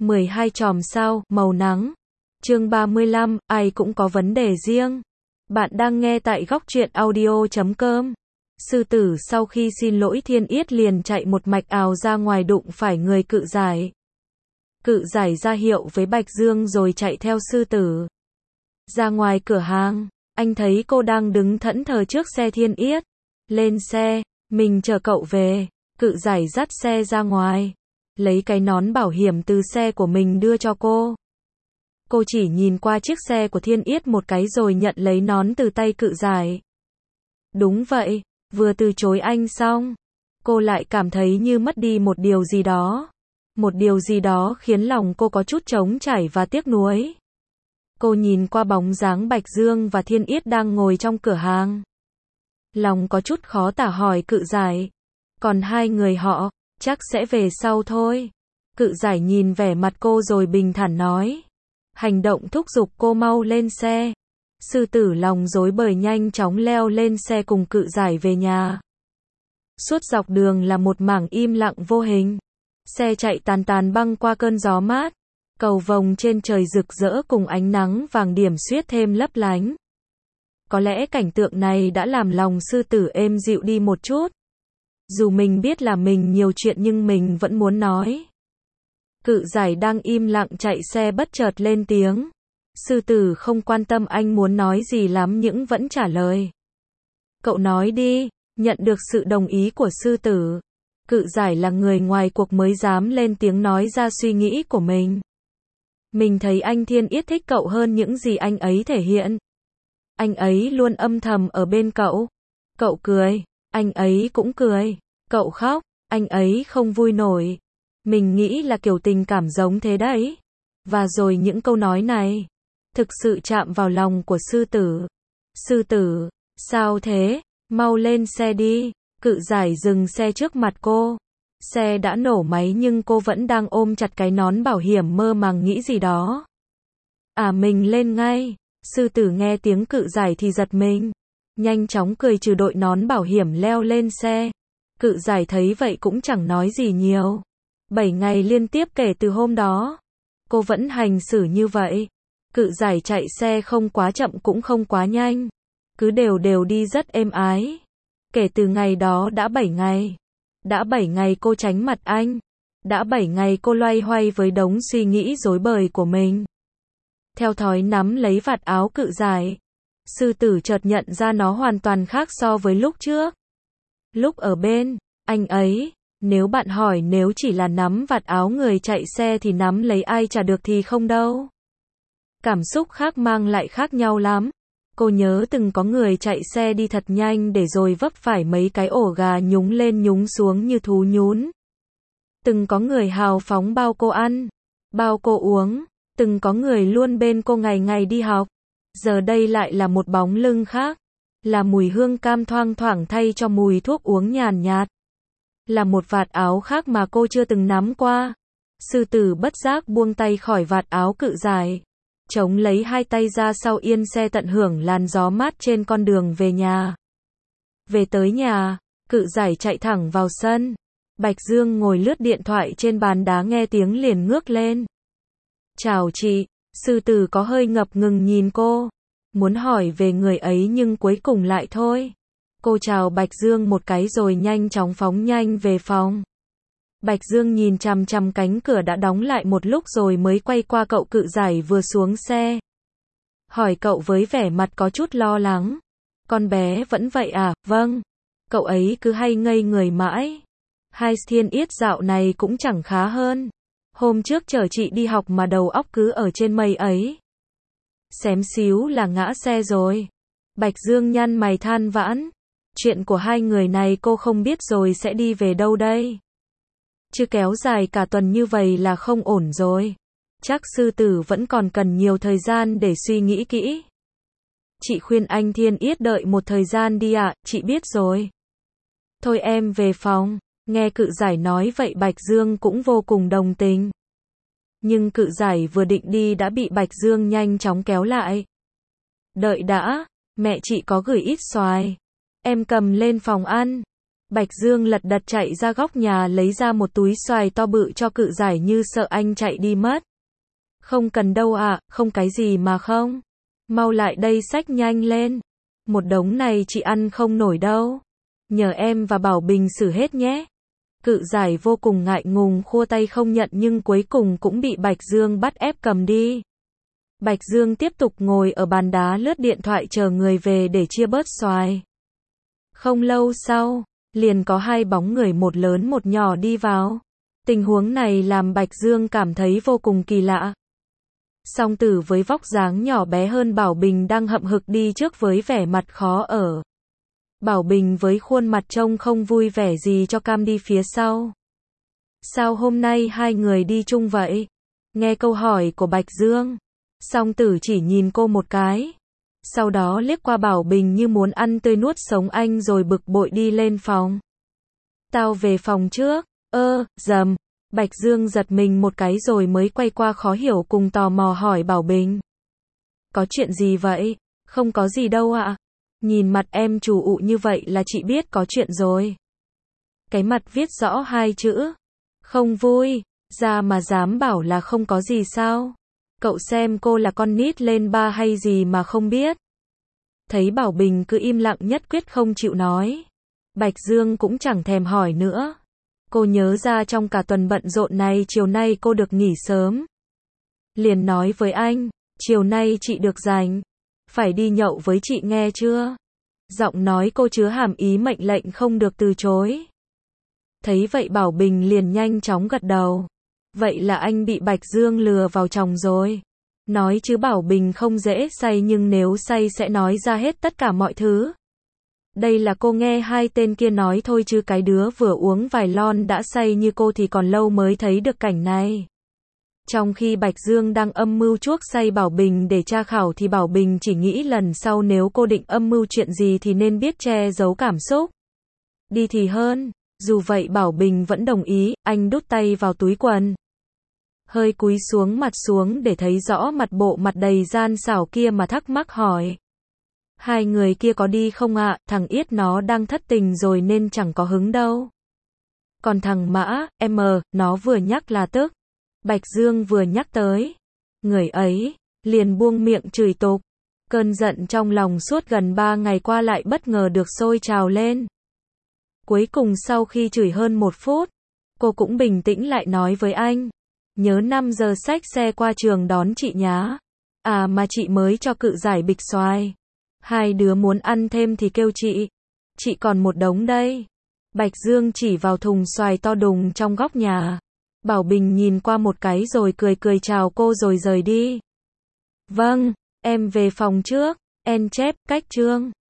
12 chòm sao, màu nắng. Chương 35, ai cũng có vấn đề riêng. Bạn đang nghe tại góc truyện audio.com. Sư tử sau khi xin lỗi Thiên Yết liền chạy một mạch ào ra ngoài đụng phải người Cự Giải. Cự Giải ra hiệu với Bạch Dương rồi chạy theo sư tử. Ra ngoài cửa hàng, anh thấy cô đang đứng thẫn thờ trước xe Thiên Yết. Lên xe, mình chở cậu về. Cự Giải dắt xe ra ngoài, lấy cái nón bảo hiểm từ xe của mình đưa cho cô. Cô chỉ nhìn qua chiếc xe của Thiên Yết một cái rồi nhận lấy nón từ tay Cự Giải. Đúng vậy, vừa từ chối anh xong, cô lại cảm thấy như mất đi một điều gì đó. Một điều gì đó khiến lòng cô có chút trống trải và tiếc nuối. Cô nhìn qua bóng dáng Bạch Dương và Thiên Yết đang ngồi trong cửa hàng. Lòng có chút khó tả hỏi Cự Giải. Còn hai người họ, chắc sẽ về sau thôi. Cự Giải nhìn vẻ mặt cô rồi bình thản nói. Hành động thúc giục cô mau lên xe. Sư tử lòng rối bời nhanh chóng leo lên xe cùng Cự Giải về nhà. Suốt dọc đường là một mảng im lặng vô hình. Xe chạy tàn tàn băng qua cơn gió mát. Cầu vồng trên trời rực rỡ cùng ánh nắng vàng điểm xuyết thêm lấp lánh. Có lẽ cảnh tượng này đã làm lòng sư tử êm dịu đi một chút. Dù mình biết là mình nhiều chuyện nhưng mình vẫn muốn nói. Cự Giải đang im lặng chạy xe bất chợt lên tiếng. Sư tử không quan tâm anh muốn nói gì lắm nhưng vẫn trả lời. Cậu nói đi, nhận được sự đồng ý của sư tử. Cự Giải là người ngoài cuộc mới dám lên tiếng nói ra suy nghĩ của mình. Mình thấy anh Thiên Yết thích cậu hơn những gì anh ấy thể hiện. Anh ấy luôn âm thầm ở bên cậu. Cậu cười, anh ấy cũng cười. Cậu khóc, anh ấy không vui nổi. Mình nghĩ là kiểu tình cảm giống thế đấy. Và rồi những câu nói này thực sự chạm vào lòng của sư tử. Sư tử, sao thế? Mau lên xe đi. Cự Giải dừng xe trước mặt cô. Xe đã nổ máy nhưng cô vẫn đang ôm chặt cái nón bảo hiểm mơ màng nghĩ gì đó. Mình lên ngay. Sư tử nghe tiếng Cự Giải thì giật mình. Nhanh chóng cười trừ đội nón bảo hiểm leo lên xe. Cự Giải thấy vậy cũng chẳng nói gì nhiều. 7 ngày liên tiếp kể từ hôm đó, cô vẫn hành xử như vậy. Cự Giải chạy xe không quá chậm cũng không quá nhanh. Cứ đều đều đi rất êm ái. Kể từ ngày đó đã 7 ngày. Đã 7 ngày cô tránh mặt anh. Đã 7 ngày cô loay hoay với đống suy nghĩ rối bời của mình. Theo thói nắm lấy vạt áo Cự Giải. Sư tử chợt nhận ra nó hoàn toàn khác so với lúc trước. Lúc ở bên anh ấy, nếu bạn hỏi nếu chỉ là nắm vạt áo người chạy xe thì nắm lấy ai chả được thì không đâu. Cảm xúc khác mang lại khác nhau lắm. Cô nhớ từng có người chạy xe đi thật nhanh để rồi vấp phải mấy cái ổ gà nhúng lên nhúng xuống như thú nhún. Từng có người hào phóng bao cô ăn, bao cô uống. Từng có người luôn bên cô ngày ngày đi học. Giờ đây lại là một bóng lưng khác. Là mùi hương cam thoang thoảng thay cho mùi thuốc uống nhàn nhạt. Là một vạt áo khác mà cô chưa từng nắm qua. Sư tử bất giác buông tay khỏi vạt áo Cự Giải. Chống lấy hai tay ra sau yên xe tận hưởng làn gió mát trên con đường về nhà. Về tới nhà, Cự Giải chạy thẳng vào sân. Bạch Dương ngồi lướt điện thoại trên bàn đá nghe tiếng liền ngước lên. Chào chị. Sư tử có hơi ngập ngừng nhìn cô. Muốn hỏi về người ấy nhưng cuối cùng lại thôi. Cô chào Bạch Dương một cái rồi nhanh chóng phóng nhanh về phòng. Bạch Dương nhìn chằm chằm cánh cửa đã đóng lại một lúc rồi mới quay qua cậu Cự Giải vừa xuống xe. Hỏi cậu với vẻ mặt có chút lo lắng. Con bé vẫn vậy à? Vâng. Cậu ấy cứ hay ngây người mãi. Hai Thiên Yết dạo này cũng chẳng khá hơn. Hôm trước chở chị đi học mà đầu óc cứ ở trên mây ấy. Xém xíu là ngã xe rồi. Bạch Dương nhăn mày than vãn. Chuyện của hai người này cô không biết rồi sẽ đi về đâu đây. Chứ kéo dài cả tuần như vậy là không ổn rồi. Chắc sư tử vẫn còn cần nhiều thời gian để suy nghĩ kỹ. Chị khuyên anh Thiên Yết đợi một thời gian đi ạ, chị biết rồi. Thôi em về phòng. Nghe Cự Giải nói vậy Bạch Dương cũng vô cùng đồng tình. Nhưng Cự Giải vừa định đi đã bị Bạch Dương nhanh chóng kéo lại. Đợi đã, mẹ chị có gửi ít xoài. Em cầm lên phòng ăn. Bạch Dương lật đật chạy ra góc nhà lấy ra một túi xoài to bự cho Cự Giải như sợ anh chạy đi mất. Không cần đâu ạ, không cái gì mà không. Mau lại đây xách nhanh lên. Một đống này chị ăn không nổi đâu. Nhờ em và Bảo Bình xử hết nhé. Cự Giải vô cùng ngại ngùng khua tay không nhận nhưng cuối cùng cũng bị Bạch Dương bắt ép cầm đi. Bạch Dương tiếp tục ngồi ở bàn đá lướt điện thoại chờ người về để chia bớt xoài. Không lâu sau, liền có hai bóng người một lớn một nhỏ đi vào. Tình huống này làm Bạch Dương cảm thấy vô cùng kỳ lạ. Song Tử với vóc dáng nhỏ bé hơn Bảo Bình đang hậm hực đi trước với vẻ mặt khó ở. Bảo Bình với khuôn mặt trông không vui vẻ gì cho cam đi phía sau. Sao hôm nay hai người đi chung vậy? Nghe câu hỏi của Bạch Dương, Song Tử chỉ nhìn cô một cái. Sau đó liếc qua Bảo Bình như muốn ăn tươi nuốt sống anh rồi bực bội đi lên phòng. Tao về phòng trước. Dầm. Bạch Dương giật mình một cái rồi mới quay qua khó hiểu cùng tò mò hỏi Bảo Bình. Có chuyện gì vậy? Không có gì đâu ạ. Nhìn mặt em chủ ụ như vậy là chị biết có chuyện rồi. Cái mặt viết rõ hai chữ. Không vui. Ra mà dám bảo là không có gì sao? Cậu xem cô là con nít lên ba hay gì mà không biết. Thấy Bảo Bình cứ im lặng nhất quyết không chịu nói. Bạch Dương cũng chẳng thèm hỏi nữa. Cô nhớ ra trong cả tuần bận rộn này chiều nay cô được nghỉ sớm. Liền nói với anh, chiều nay chị được rảnh. Phải đi nhậu với chị nghe chưa? Giọng nói cô chứa hàm ý mệnh lệnh không được từ chối. Thấy vậy Bảo Bình liền nhanh chóng gật đầu. Vậy là anh bị Bạch Dương lừa vào chồng rồi. Nói chứ Bảo Bình không dễ say nhưng nếu say sẽ nói ra hết tất cả mọi thứ. Đây là cô nghe hai tên kia nói thôi chứ cái đứa vừa uống vài lon đã say như cô thì còn lâu mới thấy được cảnh này. Trong khi Bạch Dương đang âm mưu chuốc say Bảo Bình để tra khảo thì Bảo Bình chỉ nghĩ lần sau nếu cô định âm mưu chuyện gì thì nên biết che giấu cảm xúc. Đi thì hơn. Dù vậy Bảo Bình vẫn đồng ý, anh đút tay vào túi quần. Hơi cúi xuống mặt xuống để thấy rõ mặt bộ mặt đầy gian xảo kia mà thắc mắc hỏi. Hai người kia có đi không ạ? Thằng Yết nó đang thất tình rồi nên chẳng có hứng đâu. Còn thằng Mã, nó vừa nhắc là tức. Bạch Dương vừa nhắc tới. Người ấy, liền buông miệng chửi tục. Cơn giận trong lòng suốt gần 3 ngày qua lại bất ngờ được sôi trào lên. Cuối cùng sau khi chửi hơn 1 phút, cô cũng bình tĩnh lại nói với anh. Nhớ 5 giờ xách xe qua trường đón chị nhá. À mà chị mới cho Cự Giải bịch xoài. Hai đứa muốn ăn thêm thì kêu chị. Chị còn một đống đây. Bạch Dương chỉ vào thùng xoài to đùng trong góc nhà. Bảo Bình nhìn qua một cái rồi cười cười chào cô rồi rời đi. Vâng, em về phòng trước. En chép, cách chương.